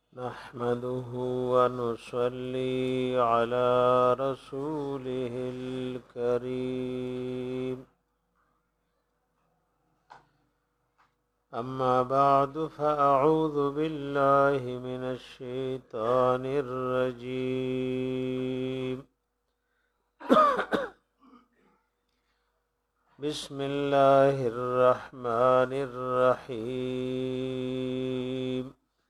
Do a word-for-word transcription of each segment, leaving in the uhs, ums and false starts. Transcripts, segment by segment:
نحمده ونصلي على رسوله الكريم أما بعد فأعوذ بالله من الشيطان الرجيم بسم الله الرحمن الرحيم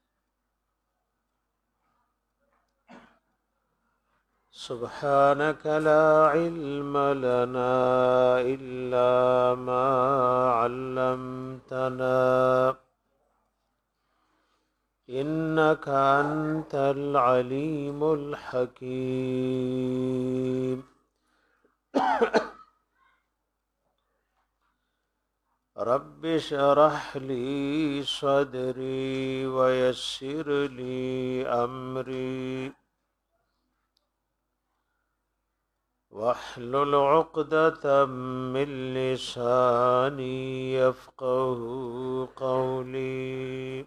سبحانك لا علم لنا إلا ما علمتنا إنك أنت العليم الحكيم رب اشرح لي صدري ويسر لي أمري واحلل عقدة من لساني يفقه قولي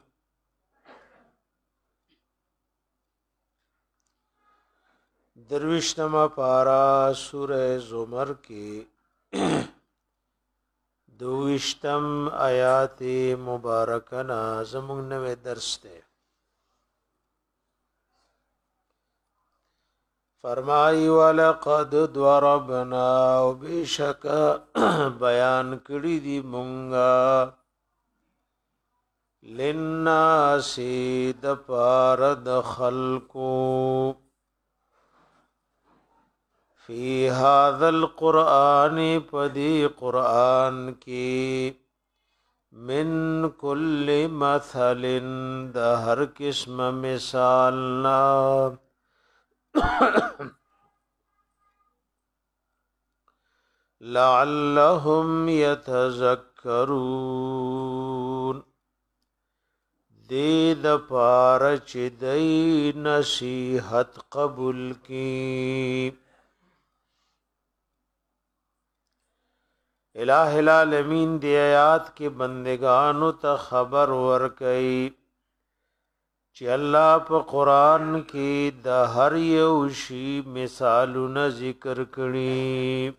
درویشتما پارا سورہ زمر کی دویشتم آیات مبارکنا زمون نوے درس تے فرمائی وَلَقَدْ ضَرَبْنَا وَبِشَكَ بیان کړی دی مونږه لِلنَّاسِ د پار د خلقو فی هذا القرآن پدی قرآن کی من کل مثل د هر قسم مثالنا لعلهم يتذكرون دې د پاره چې دای نصیحت قبول کی الہ العالمین دی آیات کې بندگانو ته خبر ورکړي چې الله په قران کې د هر یو شی مثالونه ذکر کړي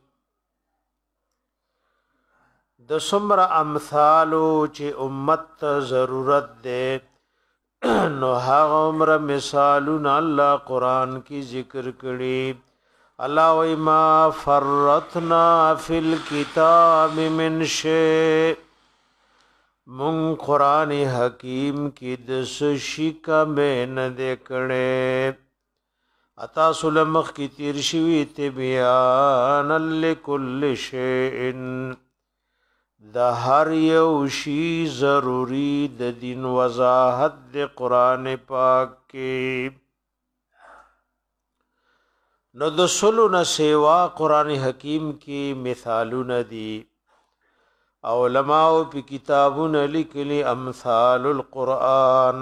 د څومره امثالو چې امت ته ضرورت ده نو هغه عمره مثالونه الله قران کې ذکر کړي الله وای ما فرتنا فی الكتاب من شیء من قرآن حکیم کی دس شیکا میں ندے کڑے اتا سلمخ کی تیرشوی تبیان لکل شیئن دا ہر یو شی ضروری د دین وضاحت د قرآن پاک کی نو د سلو نا سیوا قرآن حکیم کی مثالون دی علماء پی کتابون لکلی امثال القرآن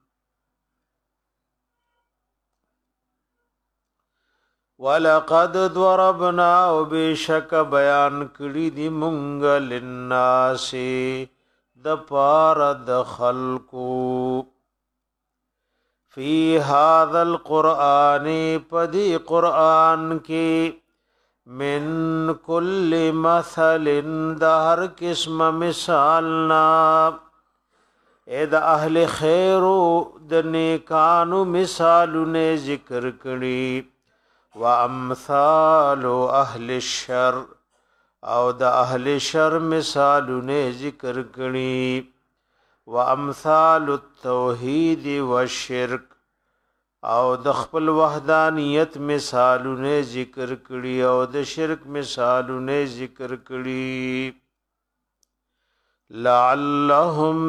وَلَقَدْ ضَرَبْنَا وَبِشَكَ بیان کړي دی مونږ للناس د پار د خلقو فی هذا القرآن پدی قرآن کی من کل مثل دا هر قسم مثالنا اے دا اہل خیرو دا نیکانو مثالونه ذکر کړي و امثال اهل الشر او دا اهل شر مثالونه ذکر کړي و امثال التوحید والشرک او د خپل وحدانیت مثالونه ذکر کړي او د شرک مثالونه ذکر کړي لعلهم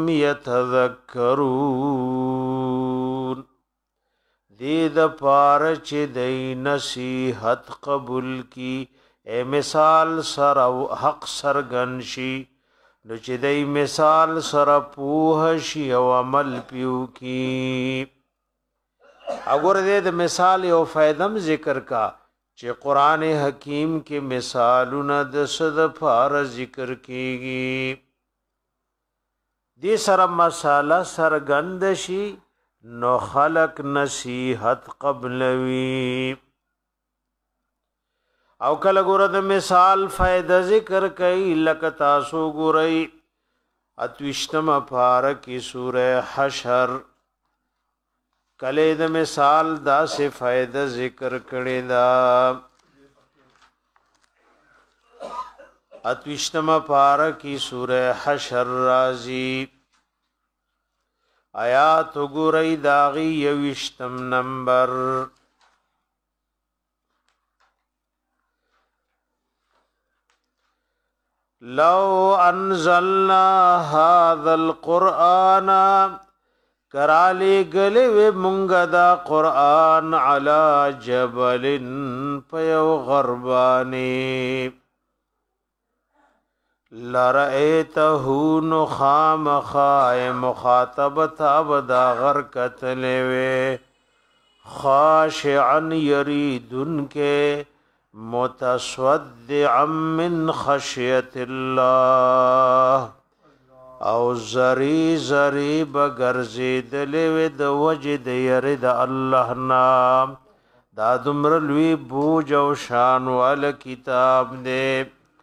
يتذكرون دې د پاره چې د نصیحت قبول کی اے مثال سره حق سرګن شي نو چې د مثال سره پوه شي او عمل پیو کی اگر دې د مثال یو فائدم ذکر کا چې قران حکیم کې مثالونه د صد فار ذکر کیږي دې سره مساله سرګند شي نو خلق نصیحت قبلوی او کله ګوره د مثال فائدہ ذکر کوي لکه تاسو ګورئ اتوشتم پاره کی سوره حشر کله د مثال دا سے فائدہ ذکر کړي دا اتوشتم پاره کی سوره حشر رازی آیات ګورئ داغي یوشتم نمبر لو انزلنا هذا القرآن کرالی گلی وی منگا دا قرآن علی جبل پیو غربانی لرأیتہو نخام خائے مخاطبت ابدا غرکت لیوے خاشعا یریدن کے متصدعا من خشیت اللہ او زری زری بگرزی دلیوی د وجد یرد اللہ نام دا دمر لوی بوج او شان وال کتاب دے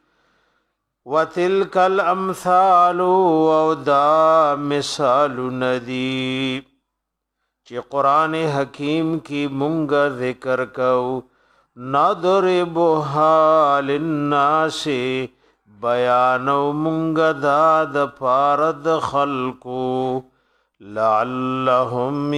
وتلک الامثال او دا مثال ندی چی قرآن حکیم کی منگا ذکر کو نضربها للناس بیانو منگ داد پارد خلقو لعلهم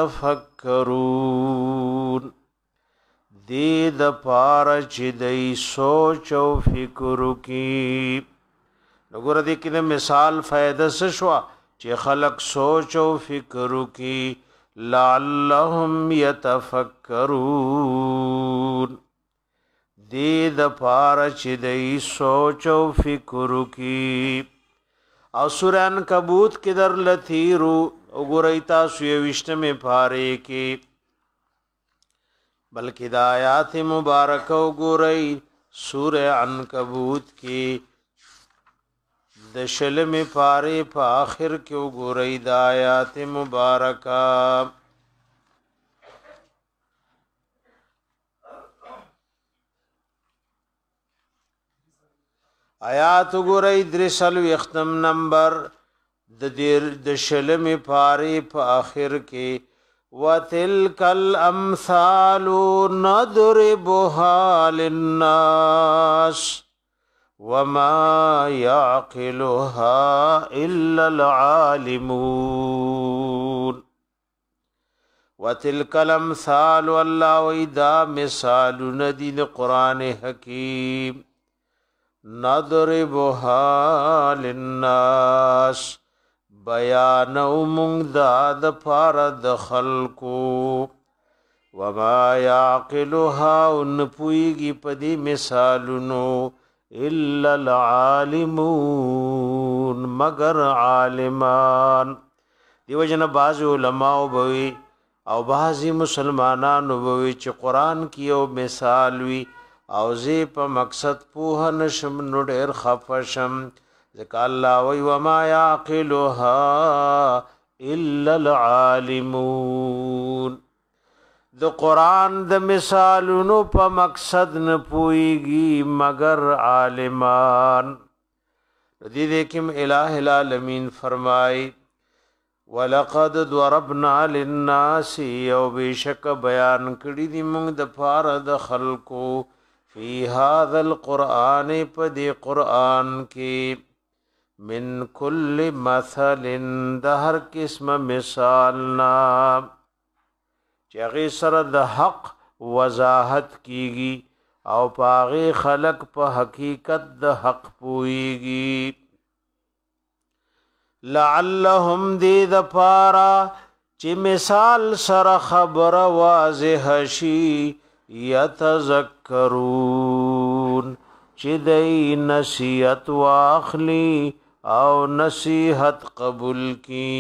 یتفکرون دید پارچ دی سوچ و فکر کی نگو ردی کنه مثال فائدہ سشوا چی خلق سوچ و فکر کی لعلهم یتفکرون دید پارچ دی سوچ و فکر کی او سورہ عنکبوت کی در لتیرو اگریتا سویوشت میں پارے کی بلکہ دا آیات مبارکہ اگری سورہ عنکبوت کی دشل میں پارے پا آخر کیوں گورئی دا آیات مبارکہ آیات گورئی درسل ویختم نمبر دشل میں پارے پا آخر کے وَتِلْكَ الْأَمْثَالُ نَضْرِبُهَا لِلنَّاسِ وما يعقلها إلا العالمون وتلك الأمثال الله وإذا مثال ندين قرآن حكيم نضربها للناس بیان منداد فارد خلقو وما يعقلها انپویگی پدی مثالنو الا العالمون مگر عالمان دیو جن بعض علماء بوي او بعضی مسلمانانو بوي چې قران کې او مثال وی او زی په مقصد په نشم نو ډېر خفشم ځکه الله وی وما يعقلها الا العالمون د قرآن د مثالونو په مقصد نه پويږي مگر عالمان دې دې کوم الہ العالمین فرمای ولقد ضربنا للناس یو بشک بیان کړي دي موږ د پاره د خلقو فی هذا القرآن په دې قرآن کې من کل مثل د هر قسم مثالنا چاغي سره د حق وضاحت کیږي او پاغي خلق په حقیقت د حق پويږي لعلهم دې د پارا چې مثال سره خبر واضح شي یتذکرون چې دې نصیحت واخلي او نصیحت قبول کی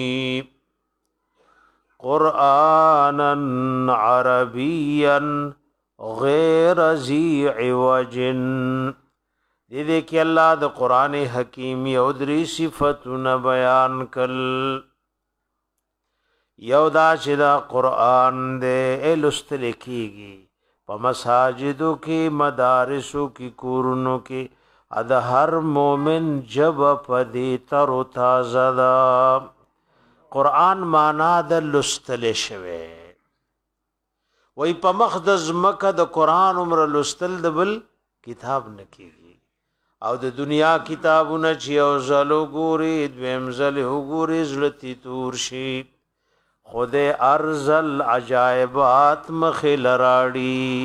قرآنا عربیا غیر ذی عوج دې دې کې الله د قران حکیم یو درې صفاتونه بیان کړل یو دا چې دا قرآن دے لستل کیږي په مساجدو کې مدارسو کې کورونو کې اد هر مومن جب پدی تر تازه دا قرآن معنا د لستل شوه وای په مقدس مکه د قرآن عمر لستل د بل کتاب نکېږي او د دنیا کتابونه چې او زلو ګوري دویم زل وګوري زلتی تور شي خود ارزل عجائبات مخل راړي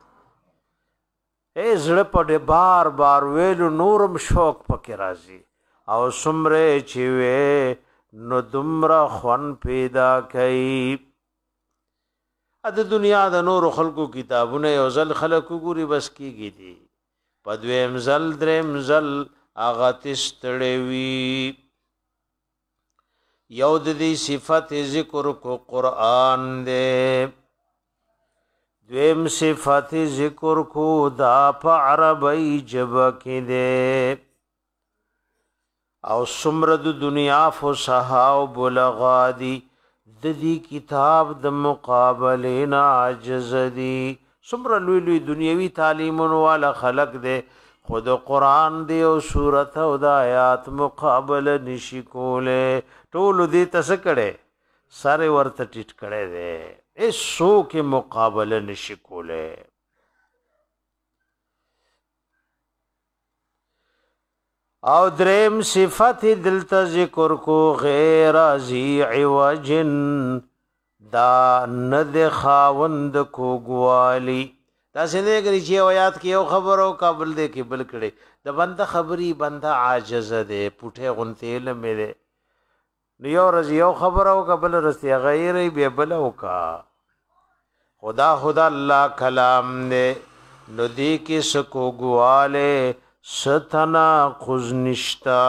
اے زړه په بار بار ویلو نورم شوق پکې راځي او سمره چې وې نو دمرا خون پیدا کوي ا د دنیا د نور خلقو کتابونه یو ځل خلقو ګوري بس کیږي دي پدویم زل درم زل اغه تستړې وی یو د دې صفت ذکر کو قرآن دې دویم صفت ذکر کو دا په عربی جبه کې دې او سمره د دنیا فصحا او بلغا دي د دې کتاب د مقابله نه عاجز دي سمره لوی لوی دنیوي تعلیمونو والا خلق دي خود قرآن دی او سورت او د آیات مقابله نشي کوله ټول دې تس کړي سره ورته ټیټ کړي دي ایسو کې مقابله نشي کوله او دریم صفت دلته ذکر کو غیر ذی عوجن دا ند خاوند کو گوالی دا څنګه کوي چې آیات کې یو خبرو قابل دې کې بل کړي د بنده خبري بنده عاجز ده پټه غنته لمه ده نو یو رضی یو خبرو قابل رسي غیر به بل او کا خدا خدا الله کلام دې نو دې کې سکو گواله ستنا خزنشتا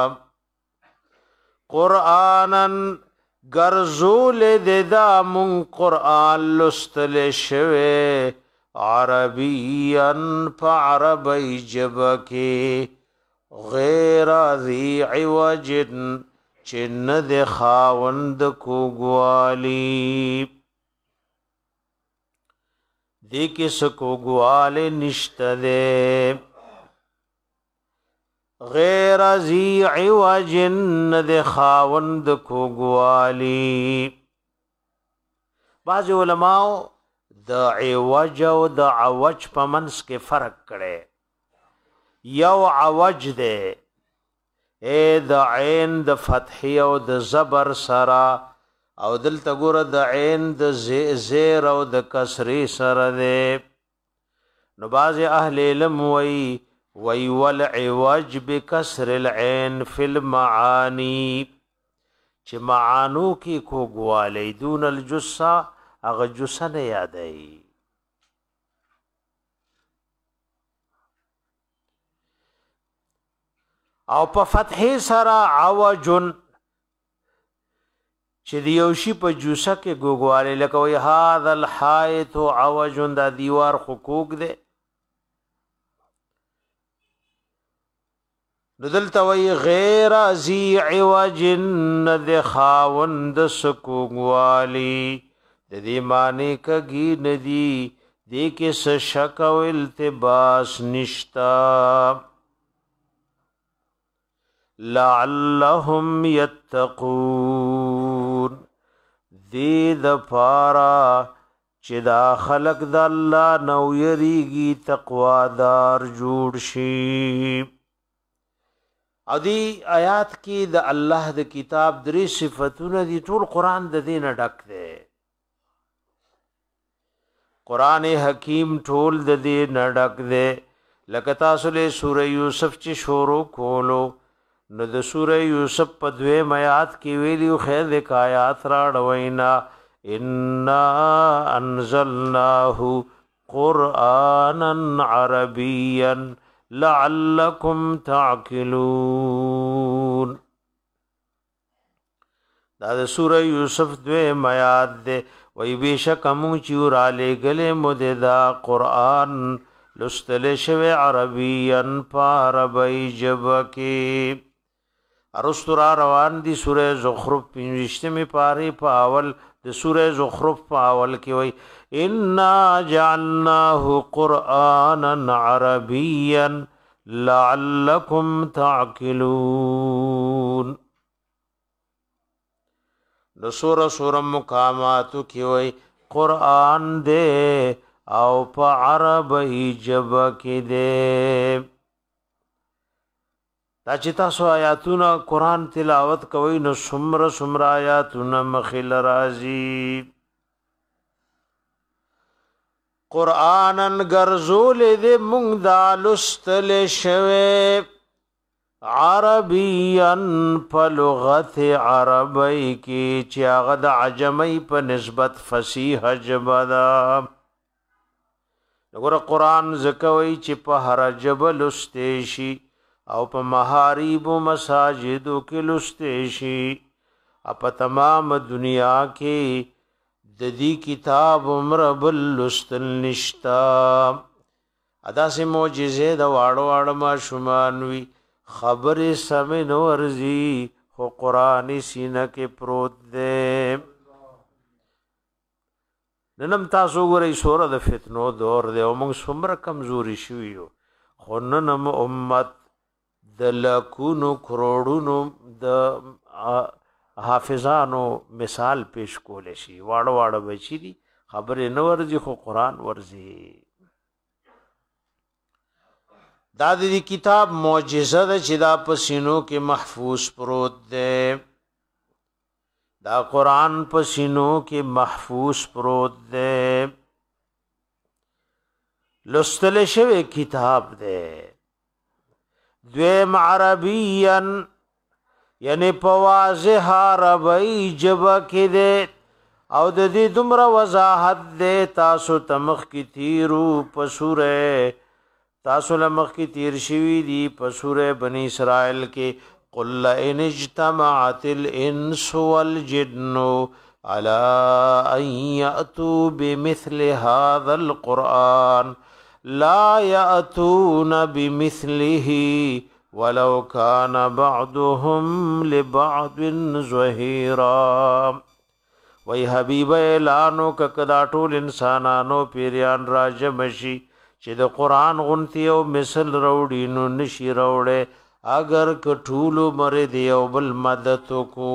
قرآنن گرزول ددا من قرآن لستل شوه عربیان پا عربی جبکی غیر ذی عوجن چن د خاوند کوگوالی دی کس کوگوالی نشت دے غیر ذی عوجن د خاوند کوگوالی بعض علماء د عوج او د عوج په منس کې فرق کړي یو عوج ده اے د عین د فتح او د زبر سرا او دلته ګوره د عین د زیر او د کسری سره ده نو باز اهل علم وی وی والعوج بکسر العین فی المعانی چې معانو کې کوګوالی دون الجثه اغه جثه نه یادای او په فتح سره عوجن چې دیوشي په جوسه کې ګوګواله لکه وی هاذا الحائط عوجن دا دیوار حقوق ده دلته وی غیر ذی عوجن د خاوند سکوګوالی د دې معنی کګی ندی دې کې څه شک او التباس نشتا لعلهم یتقون دې د پارا چې دا خلق د الله نو یریږي تقوا دار جوړ شي او دی آیات کې د الله د کتاب درې صفاتونه دي ټول قران د دې نه ډک دی قران حکیم ټول د دې نه ډک دی لکه تاسو له سوره یوسف چې شروع کولو نو د سوره یوسف په دوه آیات کې ویلو خیر د آیات راړوینا ان انزلناه قرانا عربيا لعلكم تعقلون دا د سوره یوسف دوه آیات ده وی بیشک مو چې را لګلې مددا قران لستل شوی عربيا عربی جبکی ارسترا روان دي سوره زخرف پنځشتمه پاره په اول د سوره زخرف په اول کې وای ان جعلناه قرانا عربيا لعلكم تعقلون د سوره سوره مقاماتو کې وای قران دې او په عربی ژبه کې دې دا چې تاسو آیاتونه قران تلاوت کوئ نو سمره سمره آیاتونه مخل راځي قرانن ګرځول دې مونږ دا لستل شوه عربيان په لغت عربی کې چې هغه د عجمی په نسبت فصیح ژبه ده وګوره قران زکوي چې په هر ژبه لسته شي او په محاریب و مساجدو کې لسته شي په تمام دنیا کې د دې کتاب عمر بل لستل نشتا ادا سه معجزه د واړو واړو ما شومانوي خبر سمن ورزي خو قرآنی سینه کې پروت دی ننم تاسو ګورئ سوره د فتنو دور دی او موږ څومره کمزوري شوي یو خو ننم امت د لکونو کروڑونو د حافظانو مثال پیش کول شي واړه واړه بچی دي خبره نه ورځي خو قرآن ورځي دا د کتاب معجزه ده چې دا په سینو کې محفوظ پروت دی دا قرآن په سینو کې محفوظ پروت دی لستل شوی کتاب دی دویم عربیان یعنی په واضح عربی ژبه کې دی او د دې دومره وضاحت دی تاسو تمخ کې تیرو په سوره تاسو لمخ کی تیر شوی دی په سوره بنی اسرائیل کې قل ان اجتمعت الانس والجن على ان ياتوا بمثل هذا القران لا ياتون بمثله ولو كان بعضهم لبعض ظهيرا وای حبیب اعلانو کدا ټول انسانانو پیریان راجمشي چې د قران غونتی او مثل روړي نو نشي روړې اگر کټولو مرید یو بل مدد کو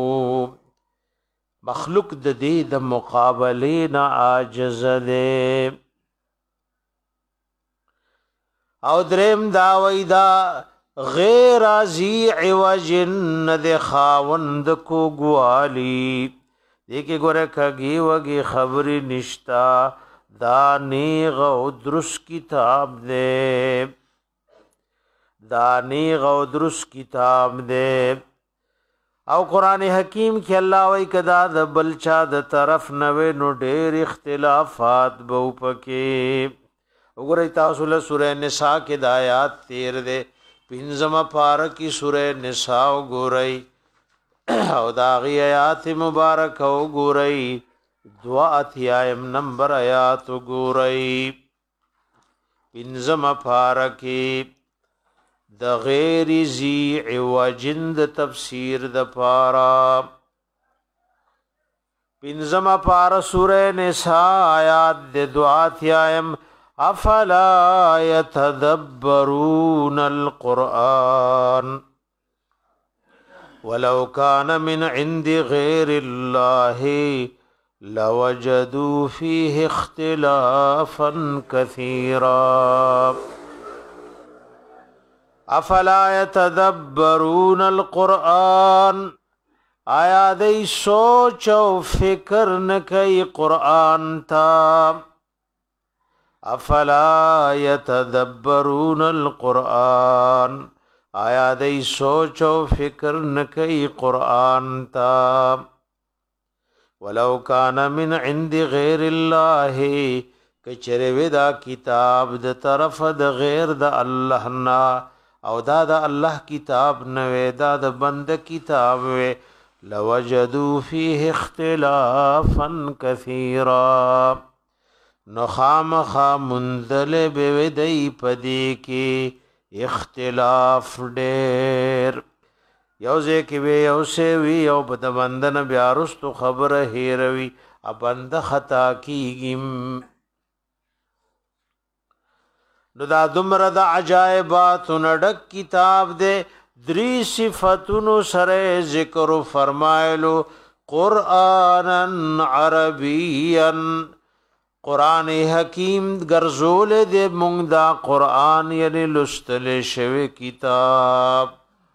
مخلوق د دې د مقابله نه عاجز دی او دریم دا وېدا غیر ازي عوج ند خاوند کو ګوالي دې کې ګوره کږي وږي خبري نشتا دا نیغ او درس کتاب دے دا نیغ او درس کتاب دے او قرآن حکیم کی اللہ وی کدا دا بلچا دا طرف نوے نو ډیر اختلافات بو پکے وګورئ تاسو له سورہ نساء کې د آیات تیر دے پنځمه پارہ کی سورہ نساء وګورئ او دا غي آیات مبارک وګورئ دعا اتیایم نمبر آیات گورئی پنزم پارکی د غیر زی عوجند تفسیر د پارا پنزم پارا سورہ نساء آیات د دعا اتیایم افلا يتدبرون القرآن ولو كان من عند غير الله لوجدوا فيه اختلافا كثيرا افلا يتدبرون القرآن آیا دی سوچ او فکر نکي قرآن تا افلا يتدبرون القرآن آیا دی سوچ او فکر نکي قرآن تا ولو کان من عند غیر الله کچره ودا کتاب د طرف د غیر د الله نا او دا د الله کتاب نه ودا د بند کتاب و لوجدوا فيه اختلافا كثيرا نخامخ منذل بودی پدی کی اختلاف ډیر یو ځکه وی یو سی وی یو په بندن بیا رستو خبره هیروي ا بند خطا کیږي نو دا دمر د عجایبات نډک کتاب دے دری صفاتونو سره ذکر فرمایلو قرآنن عربیا قرآن حکیم گرزول دے مونږ دا قرآن یعنی لستل شوی کتاب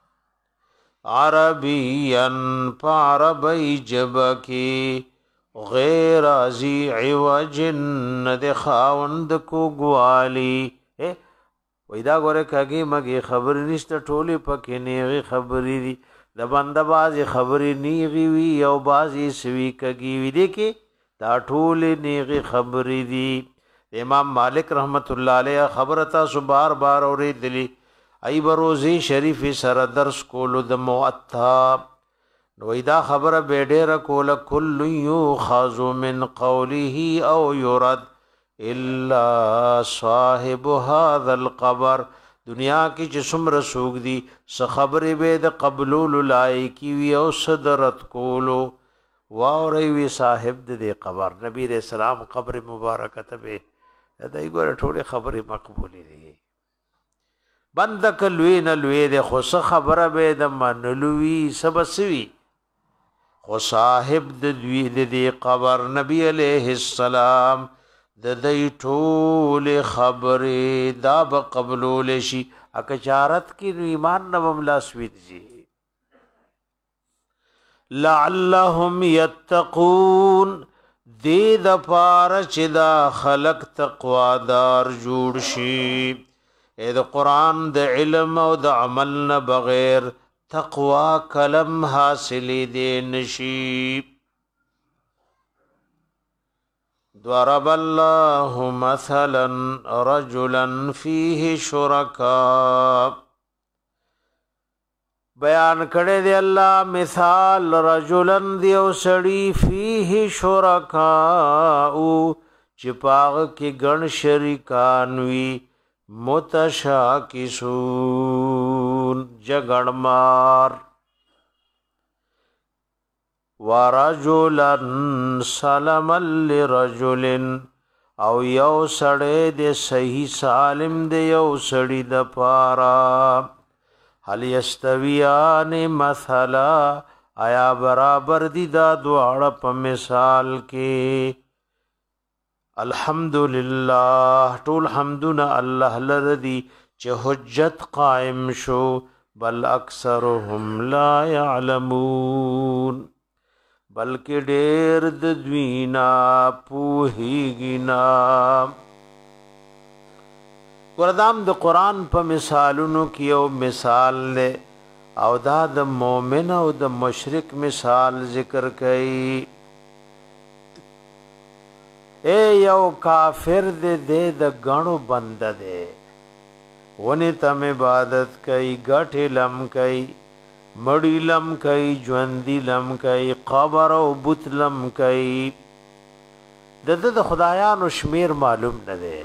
عربیا پعربی جبکی غیر ازی عوج ند خاوند کو گوالی وای دا ګوره کګي مګي خبر نشته ټوله پکې نیغي خبرې دي د بنده بازي خبرې نیغي وی او بازي سوي کګي وی دي کې دا ټوله نیغي خبرې دي امام مالک رحمت الله علیه خبره تاسو بار بار اورېدلی ای بروزی شریف سره درس کولو د موطا نو دا خبره به ډېر کوله کل یؤخذ من قوله او يرد الا صاحب هذا القبر دنیا کی جسم رسوک دی س خبر به د قبول لای کی وی او صدرت کولو واوري وی صاحب د قبر نبی رسول الله قبر مبارک ته به دای ګور ټوله خبره مقبولی دی بندک لوی نه لوی د خو خبره به د منلوی سبسوی خو صاحب د دوی د قبر نبی علیہ السلام د دې ټول خبره دا به قبول شي اکچارت کی ایمان نو ملاسوید جی لعلهم يتقون دې د پار چې دا خلق تقوا دار جوړ شي اې د قران د علم او د عمل نه بغیر تقوا کلم حاصلې دې نشي ضرب الله مثلا رجلا فيه شركاء بیان کړه دی الله مثال رجلن دی او سړی فيه شركاء چې پاغ کې ګڼ شریکان وی متشاکسون جګړمار ورجلن سلم لرجل او یو سړی د صحیح سالم د یو سړی د پارا هل یستویان مثلا آیا برابر دي دا دواړه په مثال کې الحمدلله ټول حمدنا الله لردی چې حجت قائم شو بل اکثرهم لا يعلمون بلکې ډېر د دوینا پوهیږي قرآن د قرآن په مثالونو کې یو مثال له او دا د مؤمن او د مشرک مثال ذکر کړي اے یو کافر دې دې د غنو بند دې ونی تم عبادت کوي غټه لم کوي مړی لم کوي ژوندۍ لم کوي قبر او بت لم کوي د د خدایانو شمیر معلوم نه دی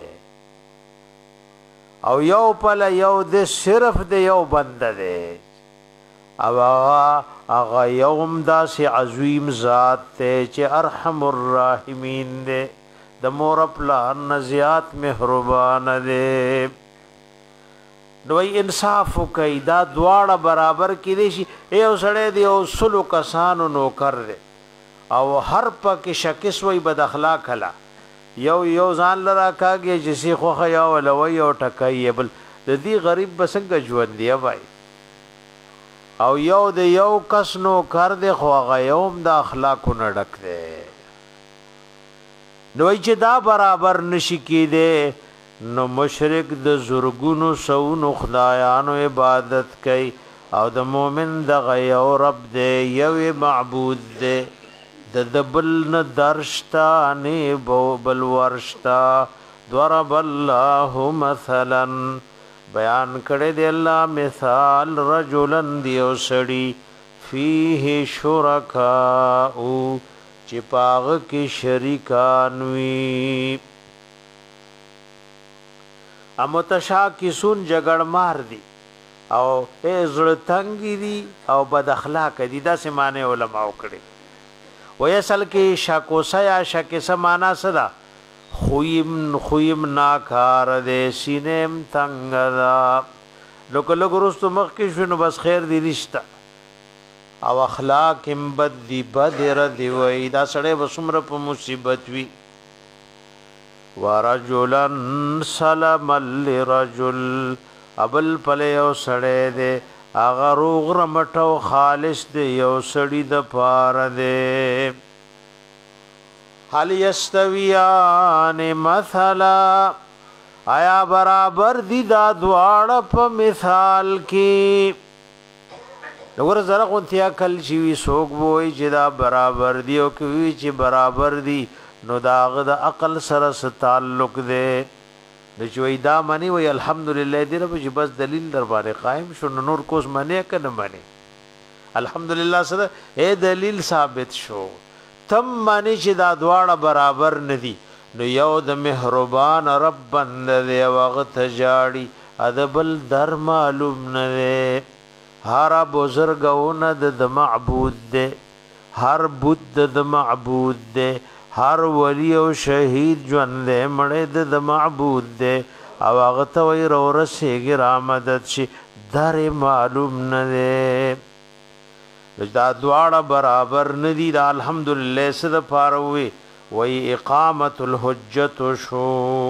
او یو پل یو د صرف د یو بند دی او هغه یوم داسې عظیم ذات ته چې ارحم الراحمین دی د مور پلان زیات مهربان دی نو انصاف کوي دا دواړه برابر کړي شي یو سړی دی او سلو کسانو نوکر دی او هر پکې شکس وي بد اخلاق کلا یو یو ځان لرا کاږي چې سی خو خیا ولوي او ټکای بل د دې غریب بسنګ ژوند دی وای او یو د یو کس نو کر دی خو غيوم د اخلاق نه ډک دی نو چې دا برابر نشي کېده نو مشرک د زرګونو سونو خدایانو عبادت کوي او د مؤمن د غيو رب دی یو معبود دی د دبل نه درشتا نه بل ورشتا ضرب الله مثلا بیان کړه دی الله مثال رجلن دی او سړی فيه شرکاء چې پاغ کې شریکان وي امتشاکسون جګړ مار دي او زړه تنګي دي او بد اخلاق دي دا سمانه علماء کړي ویسل کې شاکوسا یا شکسه معنا صدا خویم خویم ناکار دې سینم تنگ دا لوک لوک رستو مخ کې شنو بس خیر دی رشتہ او اخلاق هم بد دی بدر دی وای دا سړی وسمره په مصیبت وی ورجلن سلم لرجل ابل پله یو سړی دی اغه روغ رمټو خالص دی یو سړی د پار دی هل یستویان مثلا آیا برابر دی دا دواړه په مثال کې نور زره غونتیا کل شي سوق وای چې دا برابر دی او کوي چې برابر دی نو داغه د عقل سره تعلق دی د چوي دا معنی وای الحمدلله دې رب چې بس دلیل در باندې قائم شو نور کوس معنی کنه معنی الحمدلله سره اے دلیل ثابت شو تم معنی چې دا دواړه برابر ندي نو یو د مهربان رب بند دی وغت جاړي ادبل در معلوم نه دی هر بزرګونه د معبود دی هر بت د معبود دی هر ولی او شهید ژوند مړ د معبود دی او هغه ته وی رو رسېږي را مدد شي در معلوم نه دی دا دواړه برابر ندي دا الحمدلله سره پاروي وی اقامت الحجت شو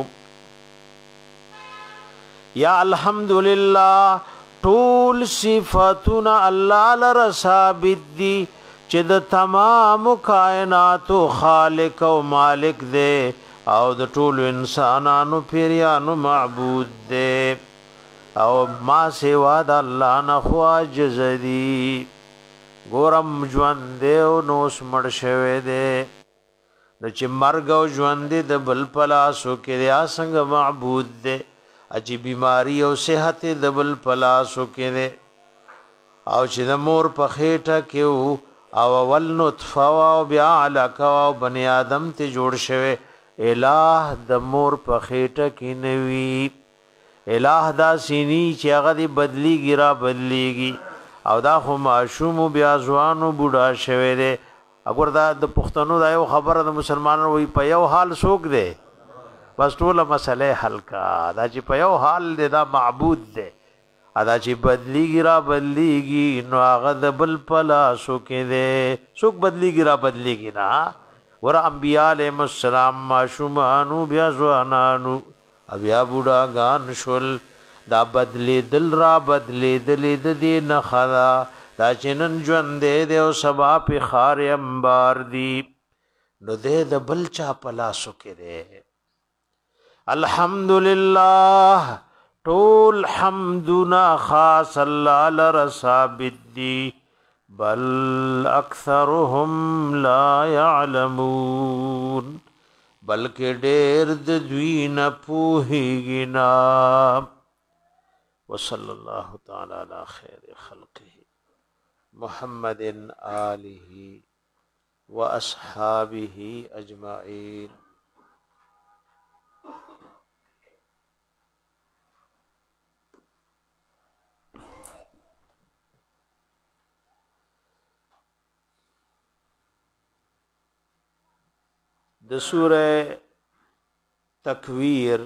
یا الحمدلله طول صفاتنا الله لرثابت دي چې د تمام کائنات خالق او مالک دی او د ټول انسانانو پیریانو معبود دی او ما سوا د الله نه خو عاجز دي ګورم ژوند دی او نو سمړ شوی دی نو چې مرګ او ژوند دی د بل پلاسو کې دی څنګه معبود دی اجي بیماری او صحت د بل پلاسو کې دی او چې د مور په خېټه کې او ول نطفه او بیا علاقه او بنی آدم ته جوړ شوی الہ د مور په خېټه کې نوي الہ دا سینی چې هغه دی بدلیږي را بدلیږي او دا خو معشوم بیا ځوانو بوډا شوی دی اگر دا د پښتنو دا یو خبره د مسلمانانو وي په یو حال سوک دی بس ټول مسئله حل کا دا چې په یو حال دی دا معبود دی ادا چې بدلیږي را بدلیږي نو هغه د بل پلا سو کې دی سوک بدلیږي را بدلیږي نه ور انبیاء علیهم السلام معشومانو بیا ځوانانو بیا بوډا غان شول دا بدلی دل را بدلی دلی د دې نه خلا دا چنن ژوند دې او سبا په خار انبار دی نو دې د بل چا پلاسو کې دی الحمدلله ټول حمدنا خاص الله لرثابت دی بل اکثرهم لا يعلمون بلکې ډېر د دوی نه پوهیږي نه وصلی الله تعالی علی خیر خلقه محمد آله واصحابه اجمعین د سوره تکویر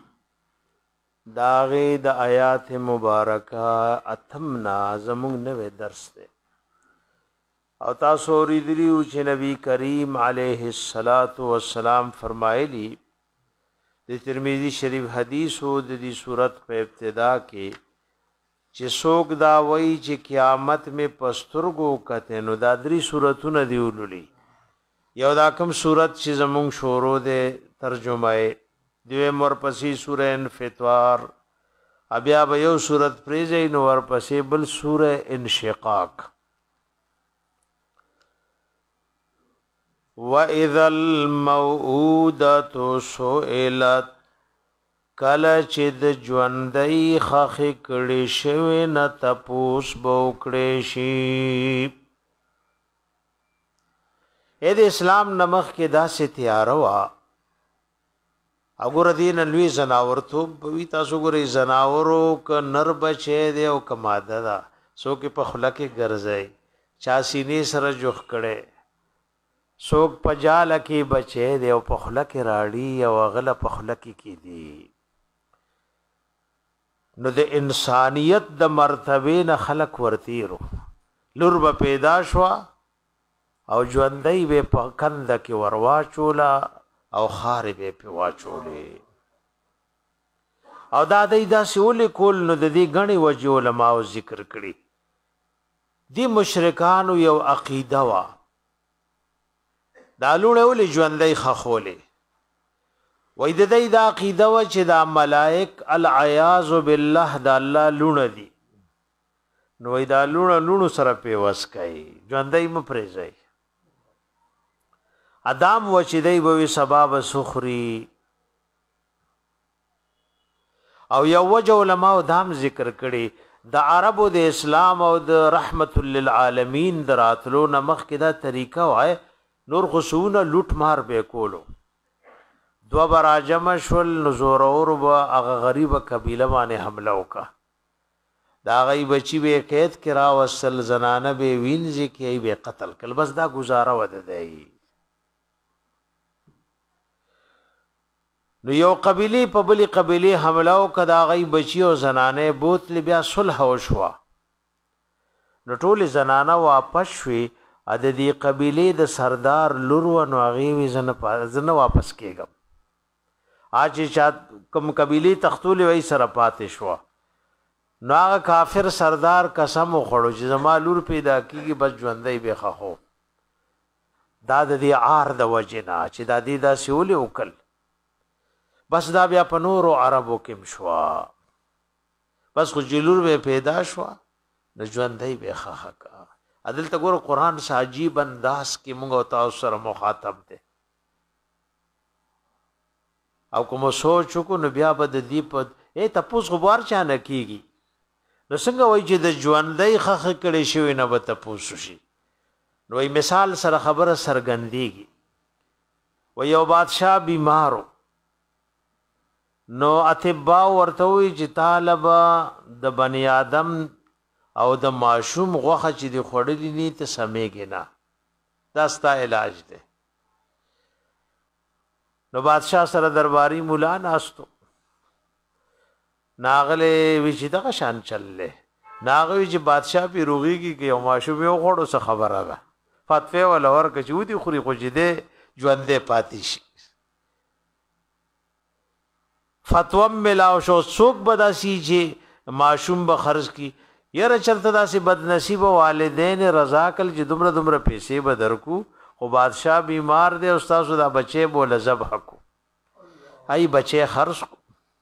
داغه د آیات مبارکه اتمنا زمون نوې درس ده او تاسو ورېدلیو چې نبی کریم علیه الصلاۃ والسلام فرمایلی د ترمذی شریف حدیث او د دې صورت په ابتدا کې چې څوک دا وایي چې قیامت می پسترګو کته نو دا درې صورتونه دی ولولي یو دا کوم صورت چې زمون شروع ده ترجمه دیوه مرپسی سوره انفطار بیا به یو صورت پریزه نو ورپسې بل سوره انشقاق وَإِذَا الْمَوْءُودَةُ سُئِلَتْ کله چې د ژوندۍ خاخې کړي شوی نه تپوس به وکړی شي اې د اسلام نمخ کې داسې تیاره وه اګور دین لوی زناور ته وی تاسو ګورې زناورو ک نر بچي دی او ک ماده دا سو کې په خله کې ګرځي چا سینې سره جوخ کړي سو پجال کې بچي دی او په خله کې راړي او غله په خله کې کی دی نو د انسانیت د مرتبه نه خلق ورتیرو لور به پیدا شو او ژوندۍ به په کند کې ورواچولا او خارې به په واچولې او دا دای دا سول کول نو د دې غني وجه علماء ذکر کړي دی مشرکانو یو عقیده وا دا لونه ولې ژوندۍ خخولې وای د دې دا عقیده و چې دا ملائک العیاذ بالله دا الله لونه دي نو وای دا لونه لونو سره په وس کوي ژوندۍ م پرېځي ادم و چې دی به سبب سخري او یو وجه علماء دام ذکر کړي د عربو د اسلام او د رحمت للعالمین دراتلو نمخ کې دا طریقه وای نور خصونه لوټ مار به کولو دو براجم شول نزور اور با اغه غریب قبیله باندې حمله وکا دا غي بچي به قید کرا وصل زنانه به وینځي کې به قتل کل بس دا گزاره ود دی نو یو قبیله په بلی قبیله حمله وکا دا غي بچي او زنانه بوتل بیا صلح وشوا نو ټول زنانه واپس شوي ا د دې قبیله د سردار لور و نو غي وزن زنه واپس کېګم اج چات کوم قبیله تختول وای سره پاتې شو نو هغه کافر سردار قسم خوړو چې زما لور پیدا کیږي بس ژوندۍ به خخو دا د دې عار د وجنا چې دا دې دا سیول وکل بس دا بیا په نورو عربو کې مشوا بس خو جلور به پیدا شو د ژوندۍ به خخکا عدل ته ګور قران ساجيب انداز کې موږ او تاسو سره مخاطب دي او کوم سوچ کو نو بیا بد دی په اے تپوس غبار چا نه کیږي نو څنګه وای چې د ژوندۍ خخ کړي شوی نه به تپوس شي نو ای مثال سره خبره سرګندېږي و یو بادشاہ بیمارو نو اتباع ورته وی چې طالب د بنی آدم او د ماشوم غوخه چې دی خړلې ني ته سمېږي نه دا ستا علاج دی نو بادشاہ سره درباری مولا ناستو ناغله وی چې دغه شان چلله ناغوی چې بادشاہ پی روغيږي کې او ماشوم یو غړو څه خبره ده فتوی ولا ورکه چې ودي خوري خوجده ژوندې پاتې شي فتوا ملاو شو څوک بداسي چې ماشوم به خرج کی یره چرته داسې بد نصیب والدین رضا کل چې دومره دومره پیسې به درکو خو بادشاہ بیمار دی استاد دا بچي بوله ذبح کو ای بچي خرج کو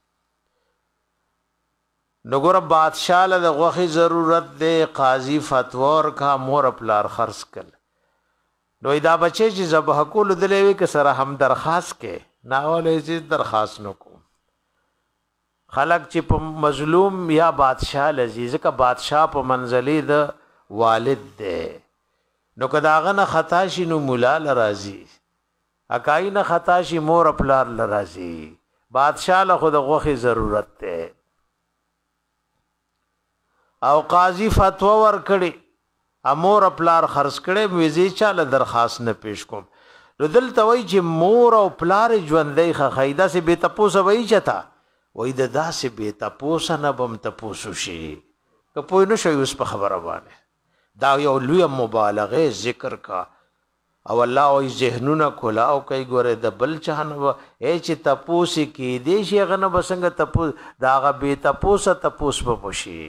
نګور بادشاہ له غوخي ضرورت دی قاضي فتوا ور کا مور پلار خرج کل نو دا بچي چې ذبح کول دلوي ک سره هم درخواست کې ناولې چې درخواست نکو خلق چې په مظلوم یا بادشاہ لذیذ کا بادشاہ په منزلي د والد دی نو کداغه نه خطا شي نو مولا لرازي اکای نه خطا شي مور خپلار لرازي بادشاہ له خود غوخي ضرورت ته او قاضي فتوا ور کړي امور خپلار خرڅ کړي ویزي چاله درخواست نه پیش کوم نو دلته وای چې مور او خپلار ژوندۍ خیدا سي به تاسو وای چتا وای د داسې به تاسو نه بم تاسو شي که پوه نه شي اوس په خبره باندې دا یو لوی مبالغه ذکر کا او الله او ذهنونه کلا او کوي ګوره د بل چانه اے چې تاسو کې دې شي غنه بسنګ تاسو داغه به تاسو تاسو به وشي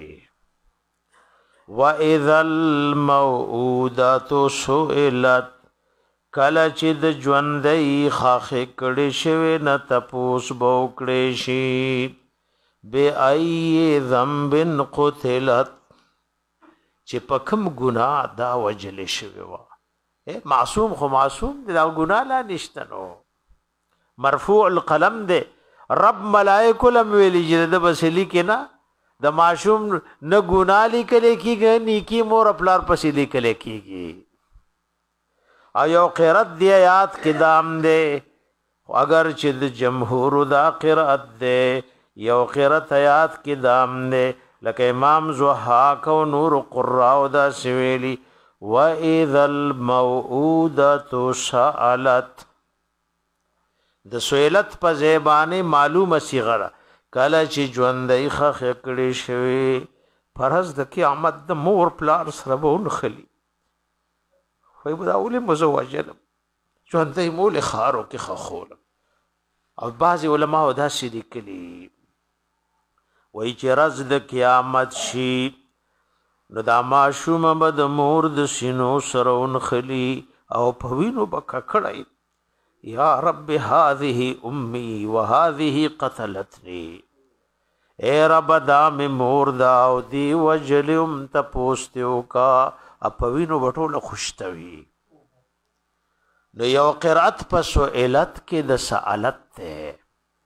واذا الموءودات سئلت کله چې د ژوندۍ خاخې کړي شوی نه تپوس بو کړي شي بے ای ذنب قتلت چې پکم ګناه دا وجل شوی وا معصوم خو معصوم دا ګناه لا نشته نو مرفوع القلم ده رب ملائکه لم ویلی جلد بسلی کنا د معصوم نه ګناه لیکل کیږي نیکی مور خپلار پسې لیکل کیږي او یو قرات دی آیات کې دام دی اگر چې د جمهور دا قرأت ده یو قرأت آیات کې دام ده لکه امام زحاک او نور قراء دا سویلی وَإِذَا الْمَوْعُودَةُ سَأَلَتْ د سویلت په زبانه معلومه صيغه کله چې ژوندۍ خخ کړي شوی فرض د قیامت د مور پلار سره بون خلی خو به دا اول مزوجل ژوندۍ مول خارو کې خخول او بعض علما دا سړي کلی وای چې راز د قیامت شي نو دا ماشوم به د مور د سینو سرون خلی او په وینو بکا کړای یا رب هذه امي وهذه قتلتني اے رب دا می مور دا او دی وجلم ته پوستیو کا اپوینو بټوله خوشتوي نو یو قرات پسو علت کې د سالت ته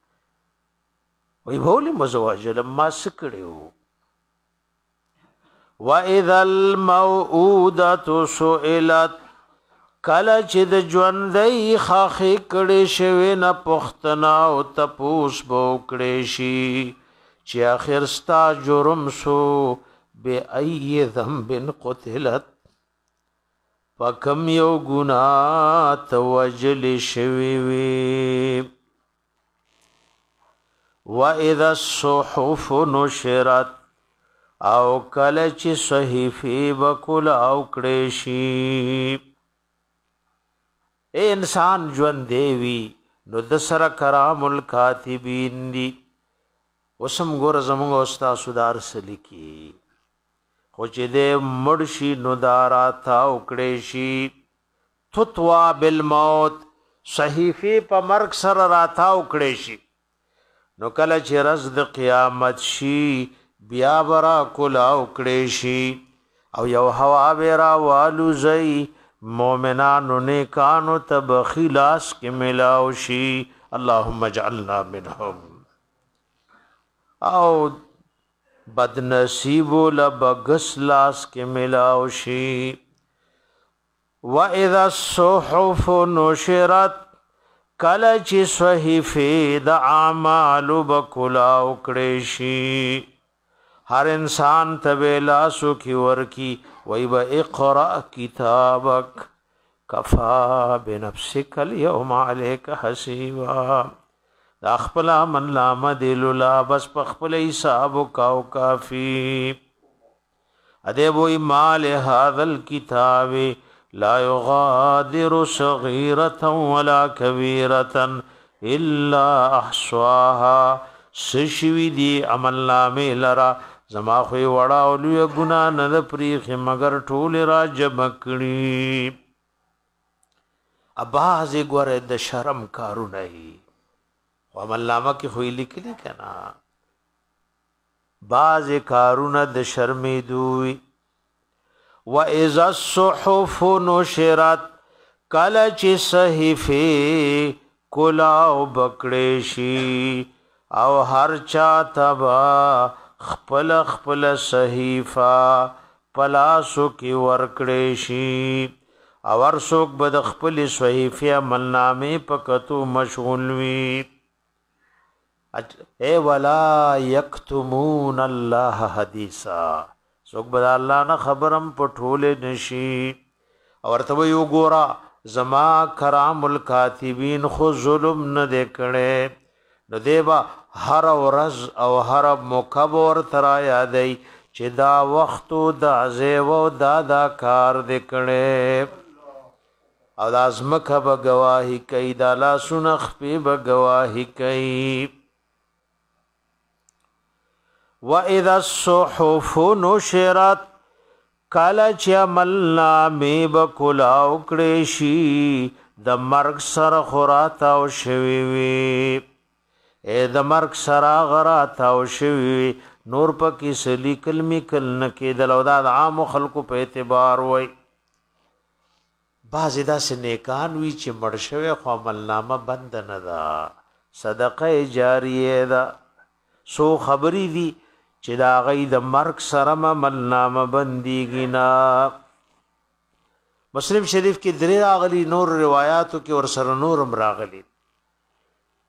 وی بولی مزواجل ما سکړیو واذا الموءودة سئلت کله چې د ژوندۍ خاخې کړي شوی نه پښتنا او تپوس بو کړي شي چې اخر ستا جرم سو بے ای ذنب قتلت پکم یو گناہ توجل شوی وی واذا الصحف نشرت او کله چې صحیفه وکول او کړي شي اے انسان ژوند دیوی نو د سره کرام الکاتبین دی وسم ګور زموږ استاد سودار سلیکی خو چې دې مرشي نو دارا تا وکړې شي فتوا بالموت صحیفه په مرګ سره راتا وکړې شي نو کله چې رز د قیامت شي بیا برا کولا وکړې شي او یو هوا بیرا والو زئی مومنانو نیکانو تب خلاص کی ملاو شی اللهم اجعلنا منهم او بد نصیب لبغس لاس کی ملاو شی واذا الصحف نشرت کله چې صحیفه د اعمال بکلاو کړي شي هر انسان ته لاسو کی ورکی وی با اقرأ کتابک کفا بنفسک اليوم علیک حسیبا دا خپل من لام دلولا بس پخپل حساب کاو کافی ادے وی مال هذا الكتاب لا يغادر صغيرة ولا كبيرة الا احصاها سشوی دی عمل نامه لرا زما خو وړا او لوی ګنا نه پریخ مگر ټول را جمع کړي اباز ګوره د شرم کارونه ای او عمل نامه کې خو لیکلی کنا باز کارونه د شرمې دوی واذا الصحف نشرت کله چې صحیفه کلاو بکړې شي او هر چا تبا خپل خپل صحیفه پلاسو کی ورکړې شي او ورسوک بد خپل صحیفه عملنامه پکتو مشغول وي اے ولا یکتمون الله حدیثا سوک بد الله نه خبرم پټول نشي او ورته یو ګورا زما کرام الکاتبین خو ظلم نه دکړي نو دیبا هر ورځ او هر مکبر ترا یادای چې دا وختو د عزیو دا دا کار دکړي او لازمکه به گواہی کوي دا لاسونه خپې به گواہی کوي واذا الصحف نشرت کله چې عملنامې به کلاو کړې شي د مرګ سره خوراته او شوي وي اے د مرګ سره غراته او شوي نور پکې سلی کلمې کل نه کېدل او دا د عام خلکو په اعتبار وای بعضې داسې نیکان وي چې مړ شوی خو عملنامه بند نه ده صدقه جاریه ده سو خبرې دي چې دا هغوی د مرګ سره عملنامه بندېږي نه مسلم شریف کې درې راغلي نور روایاتو کې ورسره نورم راغلي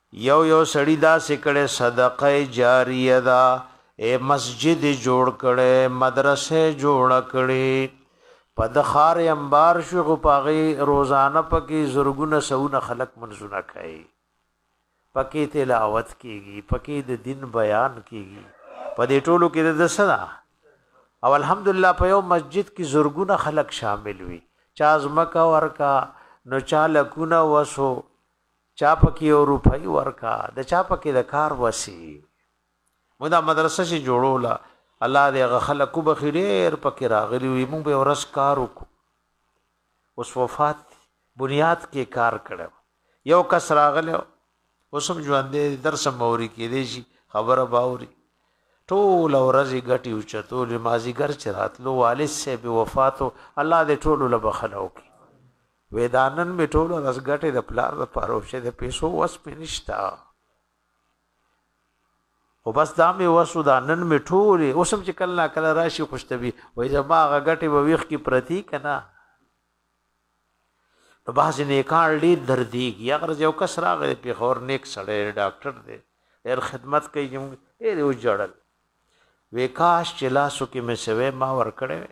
یو یو سړی دا سکړه صدقه جاریه دا اے مسجد جوړ کړي مدرسه جوړ کړي په د خار انبار شو پاغي روزانه پکې زرګونه سونه خلق منزونه کوي پکې تلاوت کیږي پکې د دین بیان کیږي په دې ټولو کې د سنا او الحمدلله په یو مسجد کې زرګونه خلق شامل وي چا ازمکا ورکا نو چا لکونه وسو چا پکې او روپۍ ورکا د چا پکې د کار وسی مودا مدرسه شي جوړولا الله دې خلق بخیر پکې راغلی وي موږ به ورس کار وکړو اوس وفات بنیاد کې کار کړو یو کس راغله اوسم ژوند دې درس موري کې دې شي خبره باوري ټول ورځي غټي او چتول مازیګر چراتلو والد سے به وفات الله دې ټول له بخلو کې وېدانن می ټول ورځ غټي د پلار د پاروشه د پیسو وس پنيشتا او بس دا می وسو دانن می ټول اوسم چې کله کله راشي خوشتبي وې زما غټي به ویخ کې پرتی کنا نو باز نه کار دې دردي یا غره یو کس راغی په خور نیک سړی ډاکټر دی ډېر خدمت کوي یم ډېر و جوړل وکاش چلاسو کې مې سوي ما ور کړې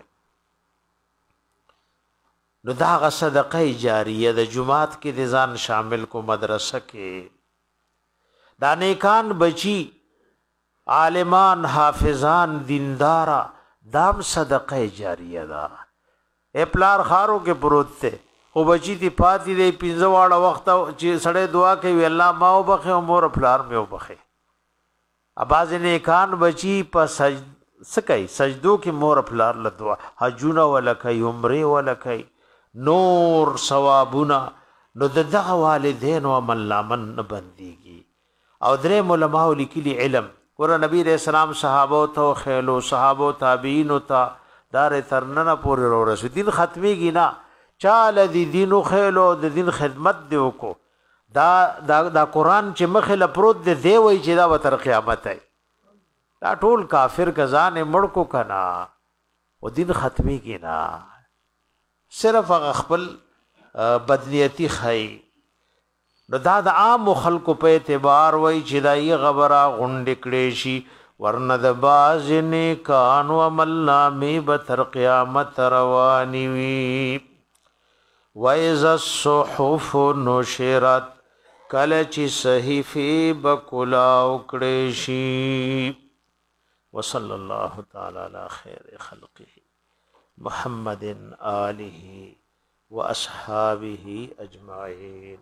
نو دا غ صدقه جاریه د جمعات کې د ځان شامل کو مدرسه کې دا نیکان بچي عالمان حافظان دیندارا دام صدقه جاریه دا اپلار خارو کې پروت ته او بچی دی پاتې دی پنځه واړه وخت چې سړی دعا کوي الله ما وبخه او مور پلار مې وبخه اباز نه کان بچی په سج سکای سجدو کې مور پلار له دعا حجونه ولکای عمره ولکای نور ثوابونه نو دغه والدین او من لامن بنديږي او درې علماء لیکلي علم ور نبی رسول الله صحابه او خیلو صحابه تابعین او تا دار ترنن پورې رسول دین ختميږي نه چاله دی دینو خیلو د دین خدمت دی وکړو دا دا دا قران چې مخه لپروت دی دی وای چې دا تر قیامت ہے دا ټول کافر کزان مړ کو کنا او دین ختمي کینا صرف خپل بدنیتی خای نو دا د عام خلکو په اعتبار وای چې دا یې غبره غونډ کړي شي ورنه د باز نه کانو عمل نامې به تر قیامت رواني وي وَإِذَا الصُّحُفُ نُشِرَتْ کله چې صحیفه بکلاو کړي شي وصلی الله تعالی علی خیر خلقه محمد آله واصحابه اجمعین.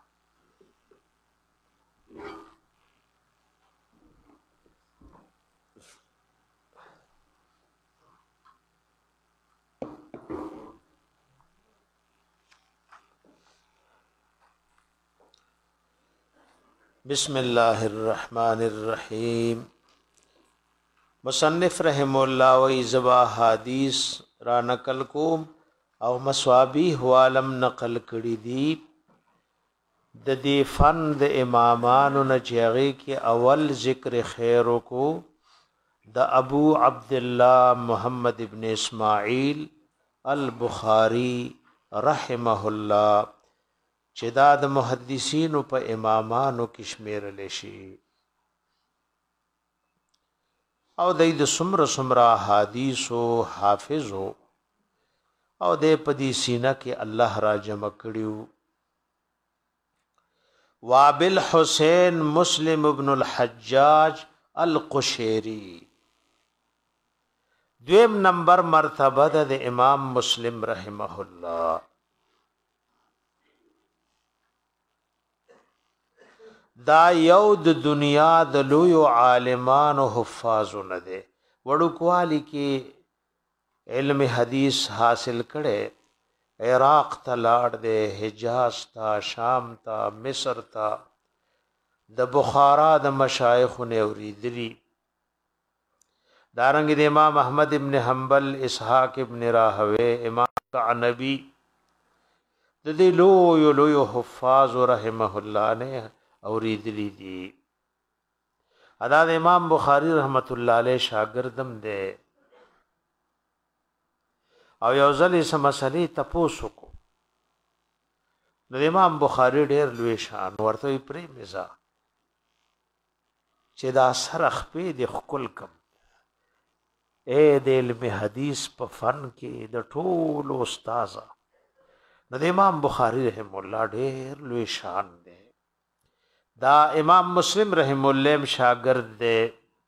بسم الله الرحمن الرحیم. مصنف رحم الله و ازبا حدیث را نقل کوم او مصابیح عالم نقل کړي دي د دې فن د امامانو نه چېږي کې اول ذکر خیر کو د ابو عبد الله محمد ابن اسماعیل البخاری رحمه الله چې دا د محدثینو په امامانو کې شمیرل شي او د سمره سمره حدیثو حافظو او د پدی سینه کې الله را جمع کړیو. وابل حسین مسلم ابن الحجاج القشیری دویم نمبر مرتبه د امام مسلم رحمه الله. دا یو د دنیا د لوی عالمان او حفاظو نه دي وړوکوالی کې علم حدیث حاصل کړي عراق ته لاړ دي حجاز تا شام تا مصر تا د بخارا د مشایخ نه اوریدلی دارنګ د امام احمد ابن حنبل اسحاق ابن راهوی امام عنبی د دې لوی لوی حفاظ رحمه الله نه اوریدلی دي. ادا د امام بخاری رحمت الله علیه شاګردم دی او یو ځلې سم مسلې تاسو کو د امام بخاری ډېر لوی شان ورته پرې مزه چې دا سر خپې د خپل کم اے د علم حدیث په فن کې د ټول استاد نو د امام بخاری رحم الله ډېر لوی شان دی دا امام مسلم رحم الله شاګرد دی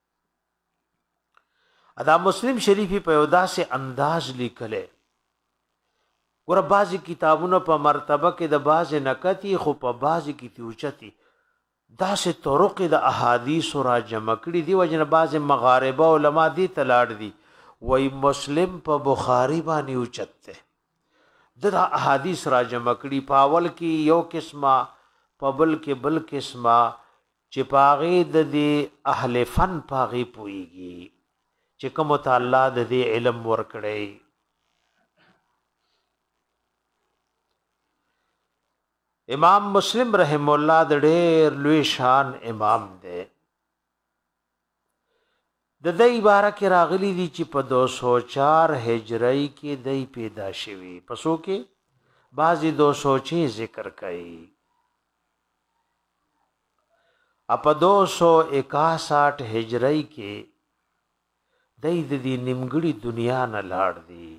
ادا مسلم شریفی په یو داسې انداز لیکلې ګوره بعضې کتابونه په مرتبه کې د بعضې نکتی خو په بعضې کې تیوچتي داسې طرق د احادیثو را جمع کړي دي وجه نه بعضې مغاربه علما دي ته لاړ دي وایي مسلم په بخاري باندې اوچت دی د احادیث را جمع کړي په اول کې یو قسمه په بل کې بل قسمه چې په هغې د دې اهل فن په هغې پوهېږي چې کوم ته الله د دې علم ورکړی امام مسلم رحم الله د ډېر لوی شان امام دی د دې عبارت کې راغلي دي چې په دو سو چار هجری کې دی پیدا شوی پسو کې بعضی دو سو چھ ذکر کړي اپ دو سو اکاسٹھ هجری کې دای د دې نیمګړي دنیا نه لاړ دي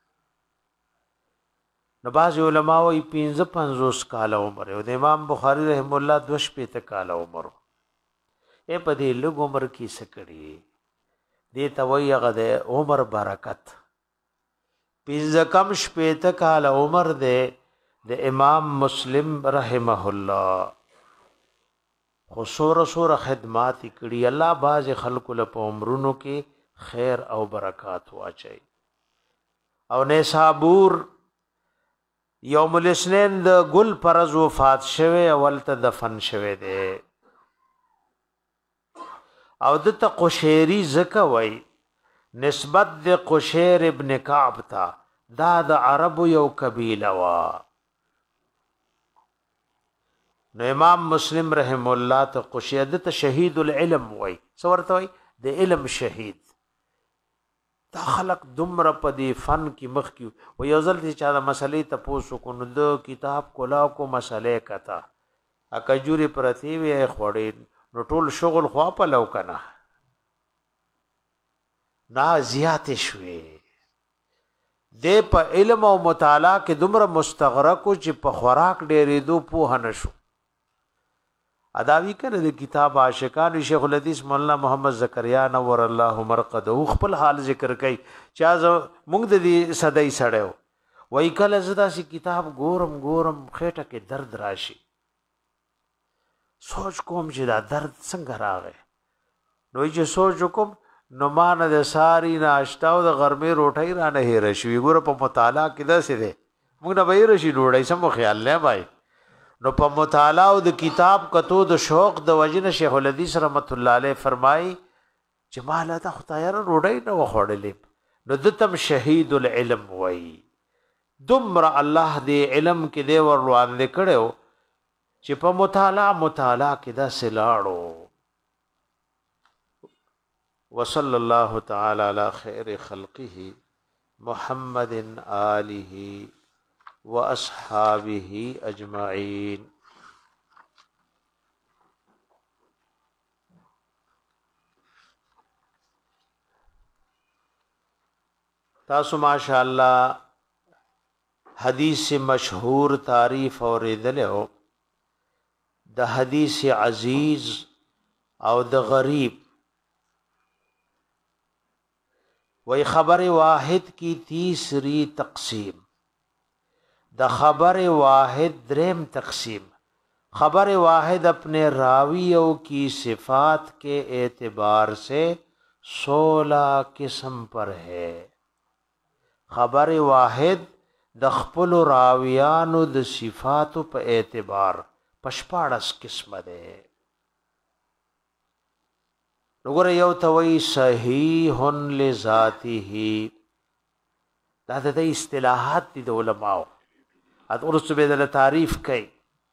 نو بعض علماء وایي پنځه پنځوس کاله عمر او د امام بخاری رحم الله دوه شپېته کاله عمر ای په دې لږ عمر کې څه کړي دې ته وایي هغه د عمر برکت پنځه کم شپېته کاله عمر دی د امام مسلم رحمه الله خو سوره سوره خدمات کړي الله باز خلق له په عمرونو کې خیر او برکات واچي او نسابور یوم الاثنين د ګل پرز وفات شوه اول ته دفن شوه دی او د ته قشيري زکه وای نسبت د قشير ابن کعب تا دا د عربو یو قبیله وا نو امام مسلم رحم الله ته قشير د ته شهید العلم وای څورته وای د علم شهید دا خلق دمر په دی فن کی مخ کی و یو ځل چې چا د مسلې ته پوسو کو نو د کتاب کولا کو مسلې کتا اکجوري پرتی وی خوړې نو ټول شغل خوا په لو کنه نا زیات شوي د په علم او مطالعه کې دمر مستغرق چې په خوراک ډېرې دو په نشو اداوی کړه د کتاب عاشقان شیخ الحدیث مولانا محمد زکریا نور الله مرقد خپل حال ذکر کوي چا موږ د دې صدای سړیو وای کله زدا سي کتاب ګورم ګورم خېټه کې درد راشي سوچ کوم چې دا درد څنګه راغی نو چې سوچ کوم نو مان د ساری ناشتاو د غرمې روټۍ را نه هېر شي ګور په مطالعه کې دا سي دي موږ نه وایو شي ډوړای سم خیال نه وای نو په مطالعه او د کتاب کتو د شوق د وجنه شیخ الحدیث رحمت الله علیه فرمای چې مال ته خدای را روړی نه وخوړلې نو دتم شهید العلم وای دمر الله دې علم کې دی ور روان لیکړو چې په مطالعه مطالعه کې دا سلاړو وصلی الله تعالی علی خیر خلقه محمد آله واصحابه اجمعین تاسو ماشاءالله حدیث مشهور تعریف اوریدلو د حدیث عزیز او د غریب وی خبر واحد کی تیسری تقسیم د خبر واحد دریم تقسیم خبر واحد اپنے راویوں کی صفات کے اعتبار سے سولہ قسم پر ہے خبر واحد د خپل راویانو د صفاتو په اعتبار پشپاړس قسم ده وګوره یو توي صحیح لذاته دا د اصطلاحات دي د علماو اتورس به د تعریف کوي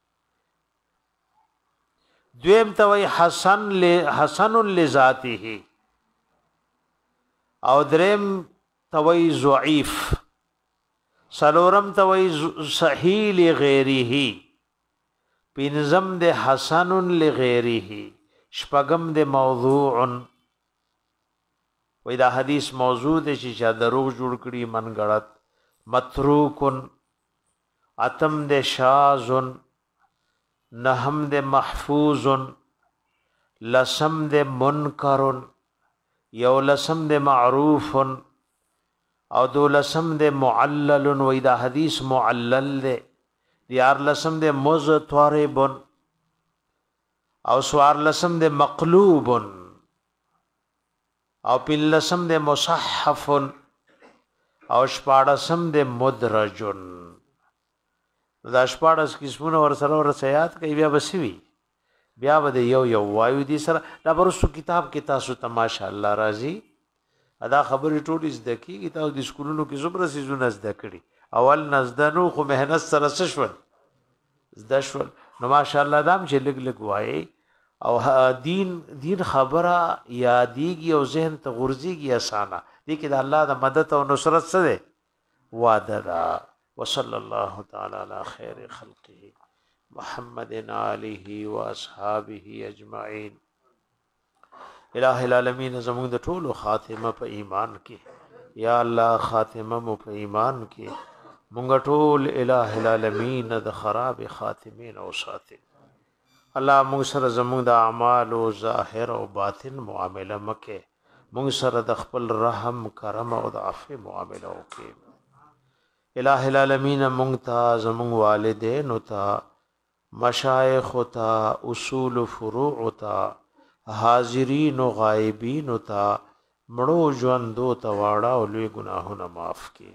دویم توي حسن ل حسن لذاته او دریم توي ضعیف سلورم توي صحیح لغیره پنځم د حسن لغیره شپږم د موضوع وې دا حدیث موضوع دی چې چا دروغ جوړ کړي من غړت متروک اتم د شاذ نهم د محفوظ لسم د منکر یو لسم د معروف او دو لسم د معلل وې دا حدیث معلل دی دیار لسم د مضطرب او سوار لسم د مقلوب او پن لسم د مصحف او شپاړسم د مدرج دا شپاړس قسمونه ور سره ور سیات کوي بیا بسوي بیا به یو یو وایو دي سره دا پرسو کتاب کې تاسو ته ماشاءالله راضي ادا خبرې ټولې زده کیږي تاسو د سکولونو کې زبر سيزونه زده کړي اول نزدنو خو مهنت سره شول زده شول نو ماشاءالله دام چې لګ لګ وایي او دین دین خبره یادېږي او ذهن ته غورځيږي اسانه دي کې د الله د مدد او نصرت سره وعده ده وصلی الله تعالی علی خیر خلقه محمد آله و اصحابه اجمعین الہ العالمین زمون د ټولو خاتمه په ایمان کې یا الله خاتمه مو په ایمان کې مونږ ټول الہ العالمین د خراب خاتمین او ساتي الله مونږ سره زمونږ د اعمال او ظاهر او باطن معامله مکه مونږ سره د خپل رحم کرم او د عفو معامله وکي الہ العالمین مونږ ته زمونږ والدین او ته مشایخ او ته اصول فروع او ته حاضرین او غایبین او ته مړو ژوندو ته واړه او لوی ګناهونه معاف کړي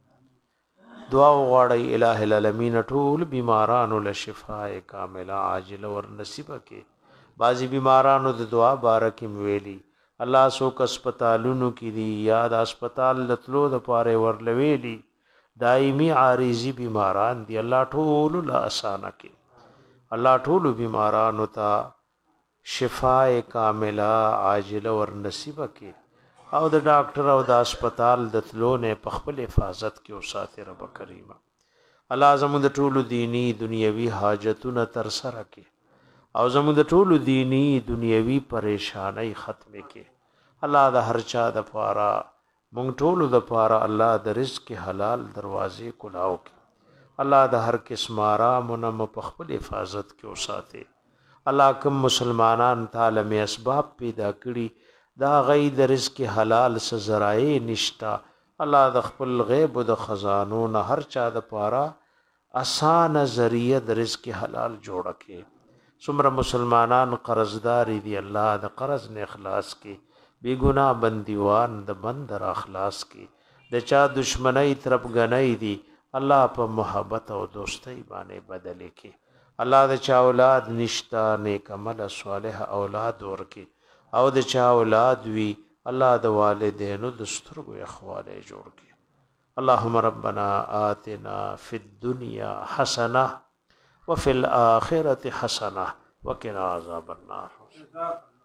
دعا وغواړی الہ العالمین ټول بیمارانو له شفاء کامله عاجل ور نصیب کړي بعضی بیمارانو د دعا بارکیم ویلی الله سو هسپتالونو کې دی یا د هسپتال لتلو د پاره ورلویلی دایمی عارضی بیماران دی الله ټول لا اسانه کړي الله ټول بیمارانو ته شفاء کامله عاجل ور نصیب کړي او د ډاکټر او د هسپتال د تلونه په خپل حفاظت کې او ساتي رب کریم الله زموږ د ټولو دینی دنیوي حاجتونه تر سره کړي او زموږ د ټولو دینی دنیوي پریشانای ختم کړي الله د هر چا د پاره مونږ ټولو د پاره الله د رزق حلال دروازې کلاو کړي الله د هر قسم آرامونه په خپل حفاظت کې او ساتي الله کوم مسلمانان تعالی می اسباب پیدا کړي دا غي د رزق حلال څخه ذرایع نشتا الله د خپل غیب او د خزانو نه هر چا د پاره آسان ذریعہ د رزق حلال جوړ کړي څومره مسلمانان قرضدار دي الله د قرض نه اخلاص کړي بی گناہ بندیوان د بند را اخلاص کړي د چا دشمنی طرف غنۍ دي الله په محبت او دوستۍ باندې بدل کړي الله د چا اولاد نشتا نیک عمل صالح اولاد ورکړي او د چا اولاد وی الله د والدینو د سترګو اخواله جوړ کړي اللهم ربنا آتنا فی الدنيا حسنه وفي الاخره حسنه وقنا عذاب النار